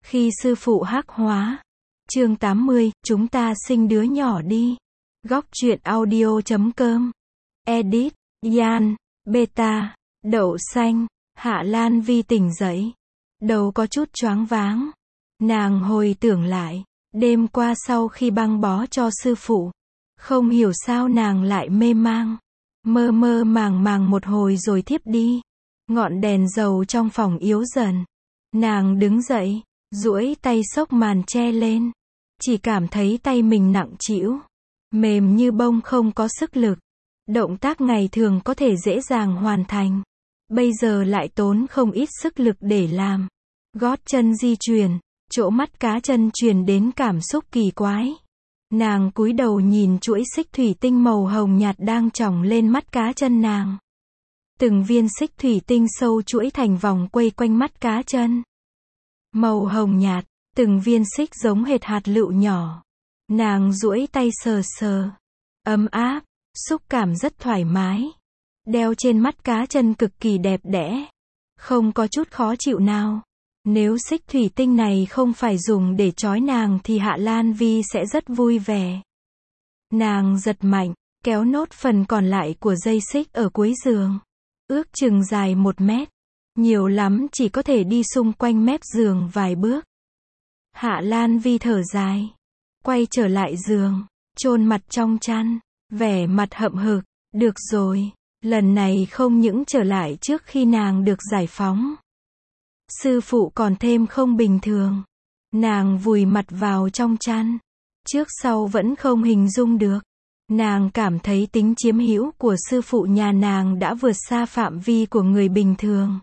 Khi sư phụ hắc hóa. Chương 80, chúng ta sinh đứa nhỏ đi. Góc truyện audio.com. Edit, Yan, Beta, Đậu Xanh. Hạ Lan Vi tỉnh dậy. Đầu có chút choáng váng. Nàng hồi tưởng lại, đêm qua sau khi băng bó cho sư phụ, không hiểu sao nàng lại mê mang. Mơ mơ màng màng một hồi rồi thiếp đi. Ngọn đèn dầu trong phòng yếu dần. Nàng đứng dậy, duỗi tay xốc màn che lên. Chỉ cảm thấy tay mình nặng trĩu, mềm như bông, không có sức lực. Động tác ngày thường có thể dễ dàng hoàn thành, bây giờ lại tốn không ít sức lực để làm. Gót chân di chuyển, chỗ mắt cá chân truyền đến cảm xúc kỳ quái. Nàng cúi đầu nhìn chuỗi xích thủy tinh màu hồng nhạt đang chỏng lên mắt cá chân nàng. Từng viên xích thủy tinh sâu chuỗi thành vòng quay quanh mắt cá chân. Màu hồng nhạt, từng viên xích giống hệt hạt lựu nhỏ. Nàng duỗi tay sờ sờ. Ấm áp, xúc cảm rất thoải mái. Đeo trên mắt cá chân cực kỳ đẹp đẽ. Không có chút khó chịu nào. Nếu xích thủy tinh này không phải dùng để trói nàng thì Hạ Lan Vi sẽ rất vui vẻ. Nàng giật mạnh, kéo nốt phần còn lại của dây xích ở cuối giường. Ước chừng dài 1 mét. Nhiều lắm chỉ có thể đi xung quanh mép giường vài bước. Hạ Lan Vi thở dài. Quay trở lại giường, chôn mặt trong chăn, vẻ mặt hậm hực. Được rồi, lần này không những trở lại trước khi nàng được giải phóng. Sư phụ còn thêm không bình thường. Nàng vùi mặt vào trong chăn. Trước sau vẫn không hình dung được. Nàng cảm thấy tính chiếm hữu của sư phụ nhà nàng đã vượt xa phạm vi của người bình thường.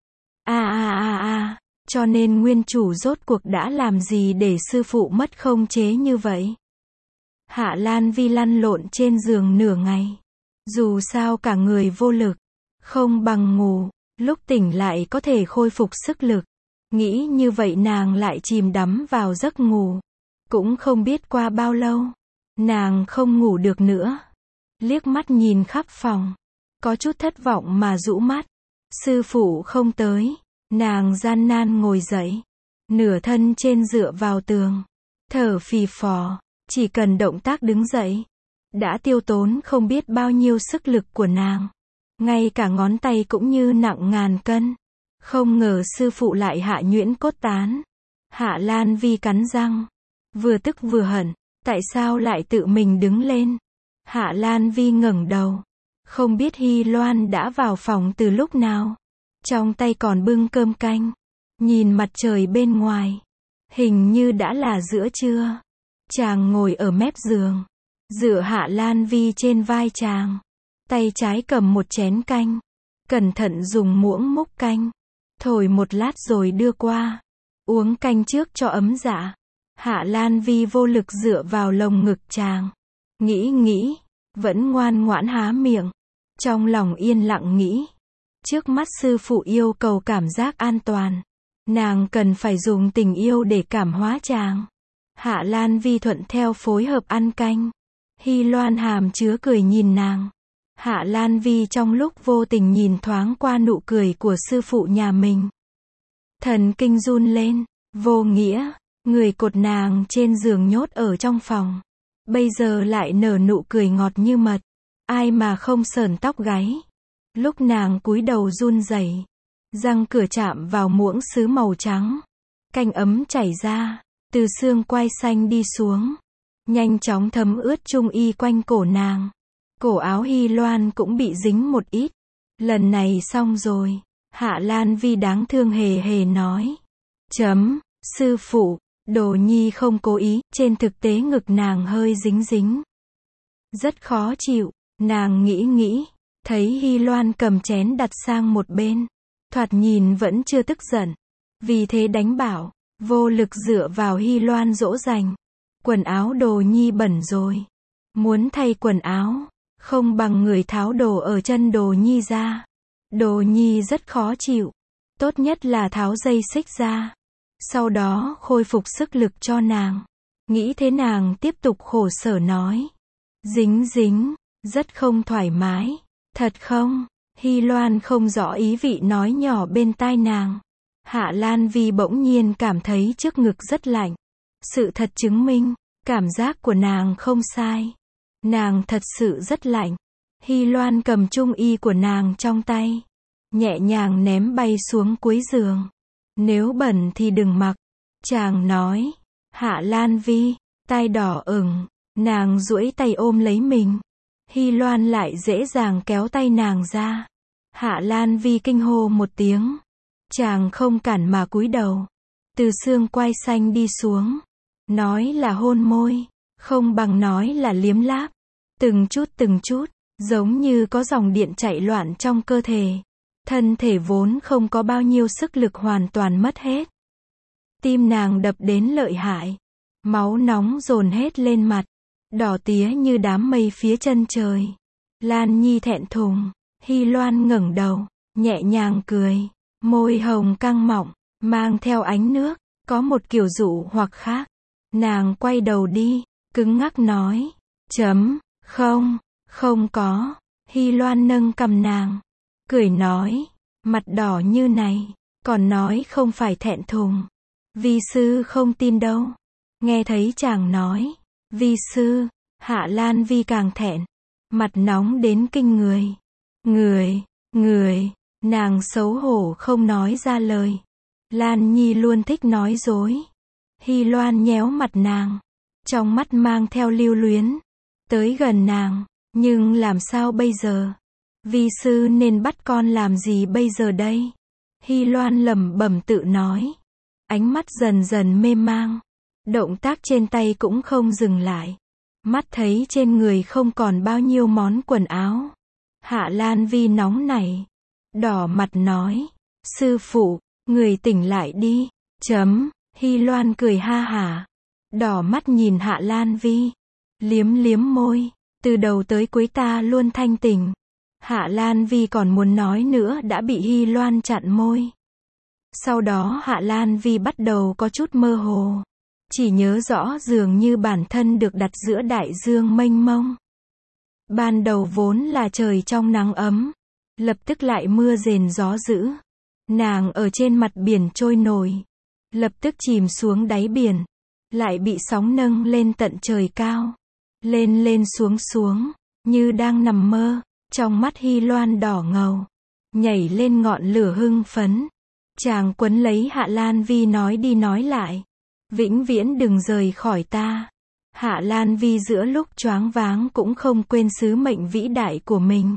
Cho nên nguyên chủ rốt cuộc đã làm gì để sư phụ mất khống chế như vậy? Hạ Lan Vi lăn lộn trên giường nửa ngày. Dù sao cả người vô lực, không bằng ngủ, lúc tỉnh lại có thể khôi phục sức lực. Nghĩ như vậy nàng lại chìm đắm vào giấc ngủ. Cũng không biết qua bao lâu, nàng không ngủ được nữa. Liếc mắt nhìn khắp phòng, có chút thất vọng mà rũ mắt. Sư phụ không tới. Nàng gian nan ngồi dậy, nửa thân trên dựa vào tường, thở phì phò. Chỉ cần động tác đứng dậy đã tiêu tốn không biết bao nhiêu sức lực của nàng. Ngay cả ngón tay cũng như nặng ngàn cân. Không ngờ sư phụ lại hạ nhuyễn cốt tán. Hạ Lan Vi cắn răng, vừa tức vừa hận. Tại sao lại tự mình đứng lên? Hạ Lan Vi ngẩng đầu, không biết Hy Loan đã vào phòng từ lúc nào. Trong tay còn bưng cơm canh. Nhìn mặt trời bên ngoài, hình như đã là giữa trưa. Chàng ngồi ở mép giường, dựa Hạ Lan Vi trên vai chàng. Tay trái cầm một chén canh, cẩn thận dùng muỗng múc canh, thổi một lát rồi đưa qua. Uống canh trước cho ấm dạ. Hạ Lan Vi vô lực dựa vào lồng ngực chàng. Nghĩ, vẫn ngoan ngoãn há miệng. Trong lòng yên lặng nghĩ. Trước mắt sư phụ yêu cầu cảm giác an toàn. Nàng cần phải dùng tình yêu để cảm hóa chàng. Hạ Lan Vi thuận theo phối hợp ăn canh. Hy Loan hàm chứa cười nhìn nàng. Hạ Lan Vi trong lúc vô tình nhìn thoáng qua nụ cười của sư phụ nhà mình. Thần kinh run lên. Vô nghĩa, người cột nàng trên giường nhốt ở trong phòng. Bây giờ lại nở nụ cười ngọt như mật. Ai mà không sởn tóc gáy. Lúc nàng cúi đầu run rẩy, răng cửa chạm vào muỗng sứ màu trắng. Canh ấm chảy ra, từ xương quai xanh đi xuống. Nhanh chóng thấm ướt trung y quanh cổ nàng. Cổ áo Hy Loan cũng bị dính một ít. Lần này xong rồi. Hạ Lan Vi đáng thương hề hề nói. Sư phụ, Đồ Nhi không cố ý. Trên thực tế ngực nàng hơi dính. Rất khó chịu. Nàng nghĩ. Thấy Hy Loan cầm chén đặt sang một bên. Thoạt nhìn vẫn chưa tức giận. Vì thế đánh bảo. Vô lực dựa vào Hy Loan dỗ dành. Quần áo Đồ Nhi bẩn rồi. Muốn thay quần áo. Không bằng người tháo đồ ở chân Đồ Nhi ra. Đồ Nhi rất khó chịu. Tốt nhất là tháo dây xích ra. Sau đó khôi phục sức lực cho nàng. Nghĩ thế nàng tiếp tục khổ sở nói. Dính. Rất không thoải mái. Thật không? Hy Loan không rõ ý vị nói nhỏ bên tai nàng. Hạ Lan Vi bỗng nhiên cảm thấy trước ngực rất lạnh. Sự thật chứng minh, cảm giác của nàng không sai. Nàng thật sự rất lạnh. Hy Loan cầm chung y của nàng trong tay, nhẹ nhàng ném bay xuống cuối giường. Nếu bẩn thì đừng mặc. Chàng nói. Hạ Lan Vi, tai đỏ ửng, nàng duỗi tay ôm lấy mình. Hy Loan lại dễ dàng kéo tay nàng ra. Hạ Lan Vi kinh hô một tiếng. Chàng không cản mà cúi đầu. Từ xương quai xanh đi xuống. Nói là hôn môi, không bằng nói là liếm láp. Từng chút, giống như có dòng điện chạy loạn trong cơ thể. Thân thể vốn không có bao nhiêu sức lực hoàn toàn mất hết. Tim nàng đập đến lợi hại. Máu nóng dồn hết lên mặt. Đỏ tía như đám mây phía chân trời. Lan Nhi thẹn thùng. Hy Loan ngẩng đầu, nhẹ nhàng cười. Môi hồng căng mọng, mang theo ánh nước, có một kiểu dụ hoặc khác. Nàng quay đầu đi, cứng ngắc nói. Không có. Hy Loan nâng cằm nàng, cười nói. Mặt đỏ như này, còn nói không phải thẹn thùng. Vi sư không tin đâu. Nghe thấy chàng nói. Vi sư, Hạ Lan Vi càng thẹn. Mặt nóng đến kinh người. Người. Nàng xấu hổ không nói ra lời. Lan Nhi luôn thích nói dối. Hy Loan nhéo mặt nàng, trong mắt mang theo lưu luyến. Tới gần nàng, nhưng làm sao bây giờ? Vi sư nên bắt con làm gì bây giờ đây? Hy Loan lẩm bẩm tự nói. Ánh mắt dần dần mê mang. Động tác trên tay cũng không dừng lại. Mắt thấy trên người không còn bao nhiêu món quần áo. Hạ Lan Vi nóng nảy, đỏ mặt nói. Sư phụ, người tỉnh lại đi. Hy Loan cười ha hả. Đỏ mắt nhìn Hạ Lan Vi. Liếm môi. Từ đầu tới cuối ta luôn thanh tỉnh. Hạ Lan Vi còn muốn nói nữa đã bị Hy Loan chặn môi. Sau đó Hạ Lan Vi bắt đầu có chút mơ hồ. Chỉ nhớ rõ dường như bản thân được đặt giữa đại dương mênh mông. Ban đầu vốn là trời trong nắng ấm. Lập tức lại mưa rền gió dữ. Nàng ở trên mặt biển trôi nổi. Lập tức chìm xuống đáy biển. Lại bị sóng nâng lên tận trời cao. Lên xuống, như đang nằm mơ. Trong mắt Hy Loan đỏ ngầu. Nhảy lên ngọn lửa hưng phấn. Chàng quấn lấy Hạ Lan Vi nói đi nói lại. Vĩnh viễn đừng rời khỏi ta. Hạ Lan Vi giữa lúc choáng váng cũng không quên sứ mệnh vĩ đại của mình.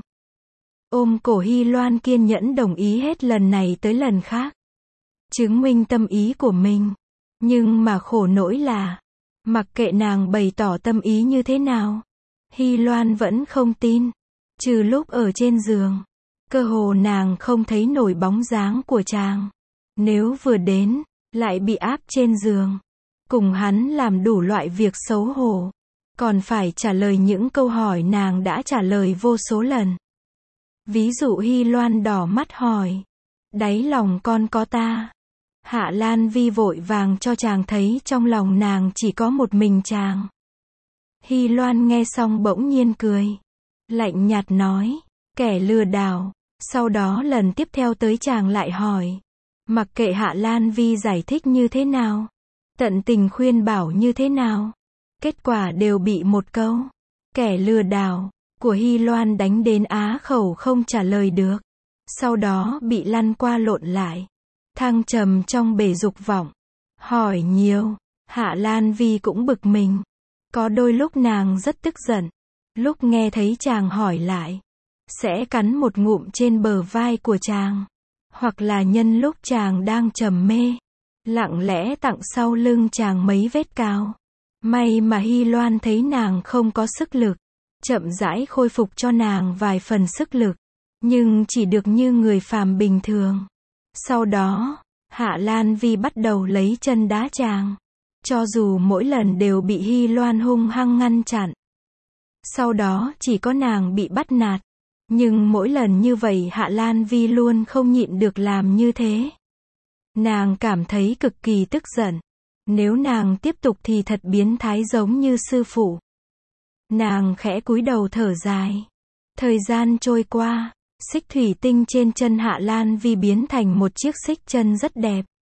Ôm cổ Hy Loan kiên nhẫn đồng ý hết lần này tới lần khác. Chứng minh tâm ý của mình. Nhưng mà khổ nỗi là, mặc kệ nàng bày tỏ tâm ý như thế nào, Hy Loan vẫn không tin. Trừ lúc ở trên giường, cơ hồ nàng không thấy nổi bóng dáng của chàng. Nếu vừa đến, lại bị áp trên giường. Cùng hắn làm đủ loại việc xấu hổ. Còn phải trả lời những câu hỏi nàng đã trả lời vô số lần. Ví dụ Hy Loan đỏ mắt hỏi. Đáy lòng con có ta. Hạ Lan Vi vội vàng cho chàng thấy trong lòng nàng chỉ có một mình chàng. Hy Loan nghe xong bỗng nhiên cười. Lạnh nhạt nói. Kẻ lừa đảo. Sau đó lần tiếp theo tới chàng lại hỏi. Mặc kệ Hạ Lan Vi giải thích như thế nào, tận tình khuyên bảo như thế nào, kết quả đều bị một câu. Kẻ lừa đảo của Hy Loan đánh đến á khẩu không trả lời được. Sau đó bị lăn qua lộn lại. Thăng trầm trong bể dục vọng. Hỏi nhiều. Hạ Lan Vi cũng bực mình. Có đôi lúc nàng rất tức giận. Lúc nghe thấy chàng hỏi lại, sẽ cắn một ngụm trên bờ vai của chàng. Hoặc là nhân lúc chàng đang trầm mê, lặng lẽ tặng sau lưng chàng mấy vết cào. May mà Hy Loan thấy nàng không có sức lực, chậm rãi khôi phục cho nàng vài phần sức lực, nhưng chỉ được như người phàm bình thường. Sau đó, Hạ Lan Vi bắt đầu lấy chân đá chàng, cho dù mỗi lần đều bị Hy Loan hung hăng ngăn chặn. Sau đó chỉ có nàng bị bắt nạt. Nhưng mỗi lần như vậy Hạ Lan Vi luôn không nhịn được làm như thế. Nàng cảm thấy cực kỳ tức giận. Nếu nàng tiếp tục thì thật biến thái giống như sư phụ. Nàng khẽ cúi đầu thở dài. Thời gian trôi qua, xích thủy tinh trên chân Hạ Lan Vi biến thành một chiếc xích chân rất đẹp.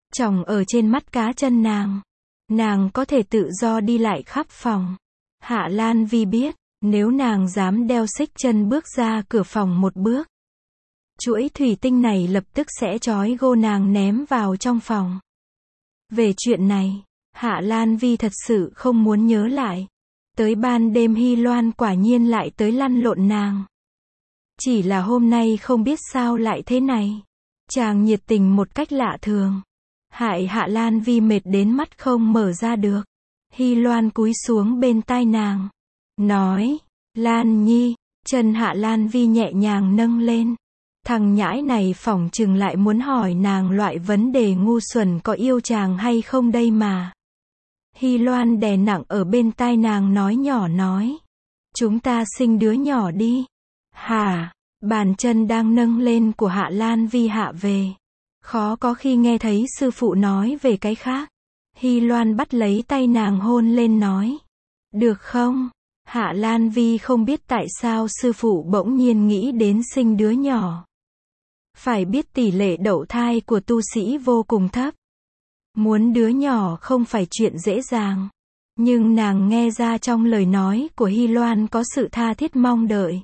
tròng ở trên mắt cá chân nàng. Nàng có thể tự do đi lại khắp phòng. Hạ Lan Vi biết, nếu nàng dám đeo xích chân bước ra cửa phòng một bước, chuỗi thủy tinh này lập tức sẽ trói gô nàng ném vào trong phòng. Về chuyện này, Hạ Lan Vi thật sự không muốn nhớ lại. Tới ban đêm Hy Loan quả nhiên lại tới lăn lộn nàng. Chỉ là hôm nay không biết sao lại thế này. Chàng nhiệt tình một cách lạ thường. Hại Hạ Lan Vi mệt đến mắt không mở ra được. Hy Loan cúi xuống bên tai nàng. Nói, Lan Nhi, chân Hạ Lan Vi nhẹ nhàng nâng lên. Thằng nhãi này phỏng chừng lại muốn hỏi nàng loại vấn đề ngu xuẩn có yêu chàng hay không đây mà. Hy Loan đè nặng ở bên tai nàng nói nhỏ nói. Chúng ta sinh đứa nhỏ đi. Hả? Bàn chân đang nâng lên của Hạ Lan Vi hạ về. Khó có khi nghe thấy sư phụ nói về cái khác. Hy Loan bắt lấy tay nàng hôn lên nói. Được không? Hạ Lan Vi không biết tại sao sư phụ bỗng nhiên nghĩ đến sinh đứa nhỏ. Phải biết tỷ lệ đậu thai của tu sĩ vô cùng thấp. Muốn đứa nhỏ không phải chuyện dễ dàng. Nhưng nàng nghe ra trong lời nói của Hy Loan có sự tha thiết mong đợi.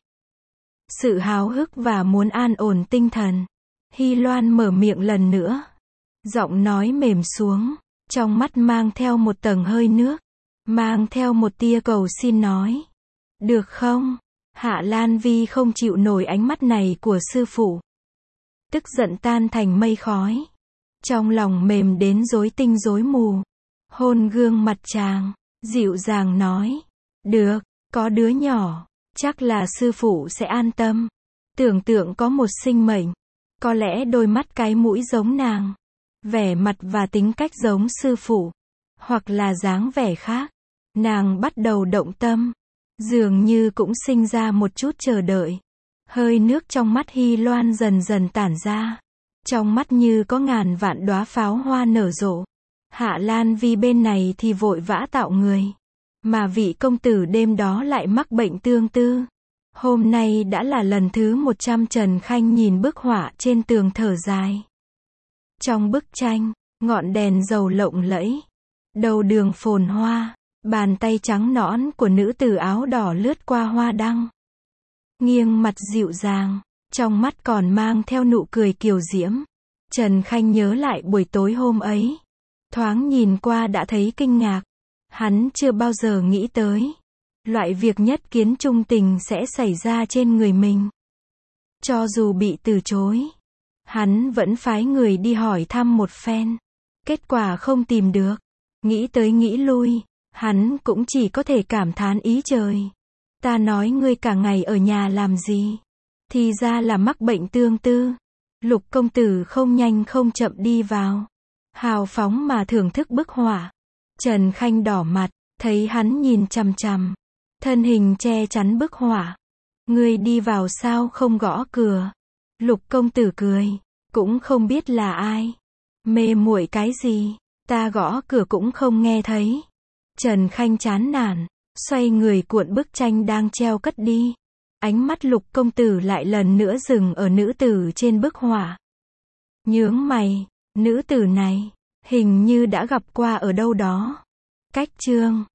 Sự háo hức và muốn an ổn tinh thần. Hy Loan mở miệng lần nữa. Giọng nói mềm xuống. Trong mắt mang theo một tầng hơi nước. Mang theo một tia cầu xin nói. Được không? Hạ Lan Vi không chịu nổi ánh mắt này của sư phụ. Tức giận tan thành mây khói. Trong lòng mềm đến rối tinh rối mù. Hôn gương mặt chàng. Dịu dàng nói. Được, có đứa nhỏ. Chắc là sư phụ sẽ an tâm. Tưởng tượng có một sinh mệnh. Có lẽ đôi mắt cái mũi giống nàng. Vẻ mặt và tính cách giống sư phụ. Hoặc là dáng vẻ khác. Nàng bắt đầu động tâm. Dường như cũng sinh ra một chút chờ đợi. Hơi nước trong mắt Hy Loan dần dần tản ra. Trong mắt như có ngàn vạn đóa pháo hoa nở rộ. Hạ Lan Vi bên này thì vội vã tạo người. Mà vị công tử đêm đó lại mắc bệnh tương tư. Hôm nay đã là lần thứ 100 Trần Khanh nhìn bức họa trên tường thở dài. Trong bức tranh, ngọn đèn dầu lộng lẫy. Đầu đường phồn hoa. Bàn tay trắng nõn của nữ tử áo đỏ lướt qua hoa đăng. Nghiêng mặt dịu dàng. Trong mắt còn mang theo nụ cười kiều diễm. Trần Khanh nhớ lại buổi tối hôm ấy. Thoáng nhìn qua đã thấy kinh ngạc. Hắn chưa bao giờ nghĩ tới. Loại việc nhất kiến trung tình sẽ xảy ra trên người mình. Cho dù bị từ chối. Hắn vẫn phái người đi hỏi thăm một phen. Kết quả không tìm được. Nghĩ tới nghĩ lui. Hắn cũng chỉ có thể cảm thán ý trời. Ta nói ngươi cả ngày ở nhà làm gì? Thì ra là mắc bệnh tương tư. Lục công tử không nhanh không chậm đi vào. Hào phóng mà thưởng thức bức họa. Trần Khanh đỏ mặt, thấy hắn nhìn chằm chằm. Thân hình che chắn bức họa. Ngươi đi vào sao không gõ cửa? Lục công tử cười, cũng không biết là ai. Mê muội cái gì? Ta gõ cửa cũng không nghe thấy. Trần Khanh chán nản, xoay người cuộn bức tranh đang treo cất đi. Ánh mắt lục công tử lại lần nữa dừng ở nữ tử trên bức họa. Nhướng mày, nữ tử này, hình như đã gặp qua ở đâu đó. Cách chương